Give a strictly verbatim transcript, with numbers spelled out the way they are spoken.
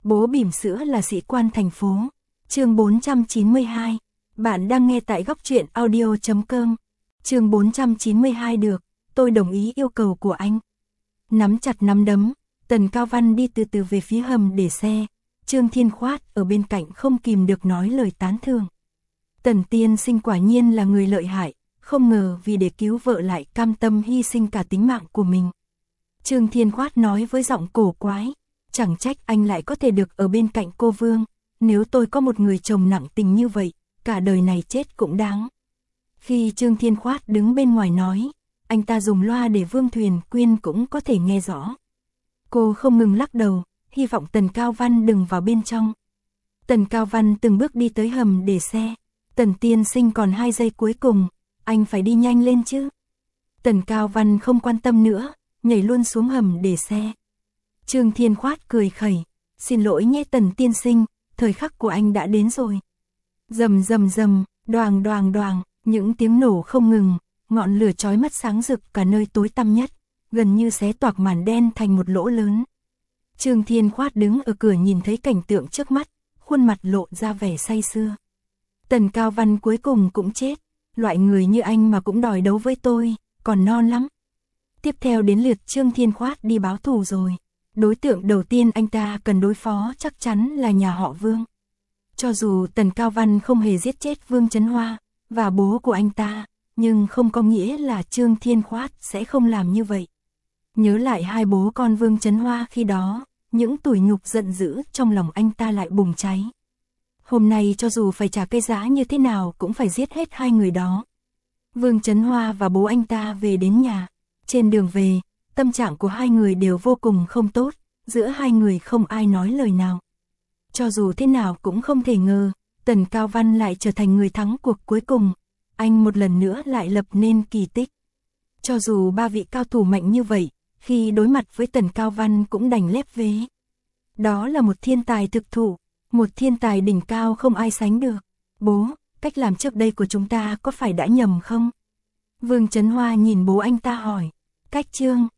Bố bỉm sữa là sĩ quan thành phố. Chương bốn trăm chín mươi hai. Bạn đang nghe tại góc truyện audio chấm com. Chương bốn trăm chín mươi hai được, tôi đồng ý yêu cầu của anh. Nắm chặt nắm đấm, Tần Cao Văn đi từ từ về phía hầm để xe. Trương Thiên Khoát ở bên cạnh không kìm được nói lời tán thưởng. Tần tiên sinh quả nhiên là người lợi hại, không ngờ vì để cứu vợ lại cam tâm hy sinh cả tính mạng của mình. Trương Thiên Khoát nói với giọng cổ quái, chẳng trách anh lại có thể được ở bên cạnh cô Vương, nếu tôi có một người chồng nặng tình như vậy, cả đời này chết cũng đáng. Khi Trương Thiên Khoát đứng bên ngoài nói, anh ta dùng loa để Vương Thuyền Quyên cũng có thể nghe rõ. Cô không ngừng lắc đầu, hy vọng Tần Cao Văn đừng vào bên trong. Tần Cao Văn từng bước đi tới hầm để xe. Tần tiên sinh còn hai giây cuối cùng, anh phải đi nhanh lên chứ. Tần Cao Văn không quan tâm nữa, nhảy luôn xuống hầm để xe. Trương Thiên Khoát cười khẩy, xin lỗi nhé Tần tiên sinh, thời khắc của anh đã đến rồi. Rầm rầm rầm, đoàng đoàng đoàng, những tiếng nổ không ngừng, ngọn lửa chói mắt sáng rực cả nơi tối tăm nhất, gần như xé toạc màn đen thành một lỗ lớn. Trương Thiên Khoát đứng ở cửa nhìn thấy cảnh tượng trước mắt, khuôn mặt lộ ra vẻ say sưa. Tần Cao Văn cuối cùng cũng chết, loại người như anh mà cũng đòi đấu với tôi, còn non lắm. Tiếp theo đến lượt Trương Thiên Khoát đi báo thù rồi. Đối tượng đầu tiên anh ta cần đối phó chắc chắn là nhà họ Vương. Cho dù Tần Cao Văn không hề giết chết Vương Chấn Hoa và bố của anh ta, nhưng không có nghĩa là Trương Thiên Khoát sẽ không làm như vậy. Nhớ lại hai bố con Vương Chấn Hoa khi đó, những tủi nhục giận dữ trong lòng anh ta lại bùng cháy. Hôm nay cho dù phải trả cái giá như thế nào cũng phải giết hết hai người đó. Vương Chấn Hoa và bố anh ta về đến nhà. Trên đường về, tâm trạng của hai người đều vô cùng không tốt, giữa hai người không ai nói lời nào. Cho dù thế nào cũng không thể ngờ, Tần Cao Văn lại trở thành người thắng cuộc cuối cùng. Anh một lần nữa lại lập nên kỳ tích. Cho dù ba vị cao thủ mạnh như vậy, khi đối mặt với Tần Cao Văn cũng đành lép vế. Đó là một thiên tài thực thụ, một thiên tài đỉnh cao không ai sánh được. Bố, cách làm trước đây của chúng ta có phải đã nhầm không? Vương Chấn Hoa nhìn bố anh ta hỏi. Cách Trương